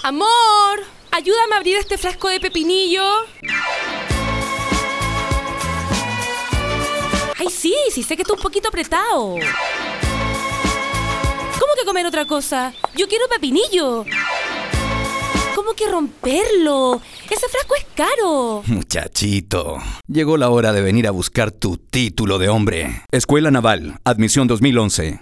Amor, ayúdame a abrir este frasco de pepinillo. Ay, sí sé que está un poquito apretado. ¿Cómo que comer otra cosa? Yo quiero pepinillo. ¿Cómo que romperlo? Ese frasco es caro. Muchachito, llegó la hora de venir a buscar tu título de hombre. Escuela Naval, admisión 2011.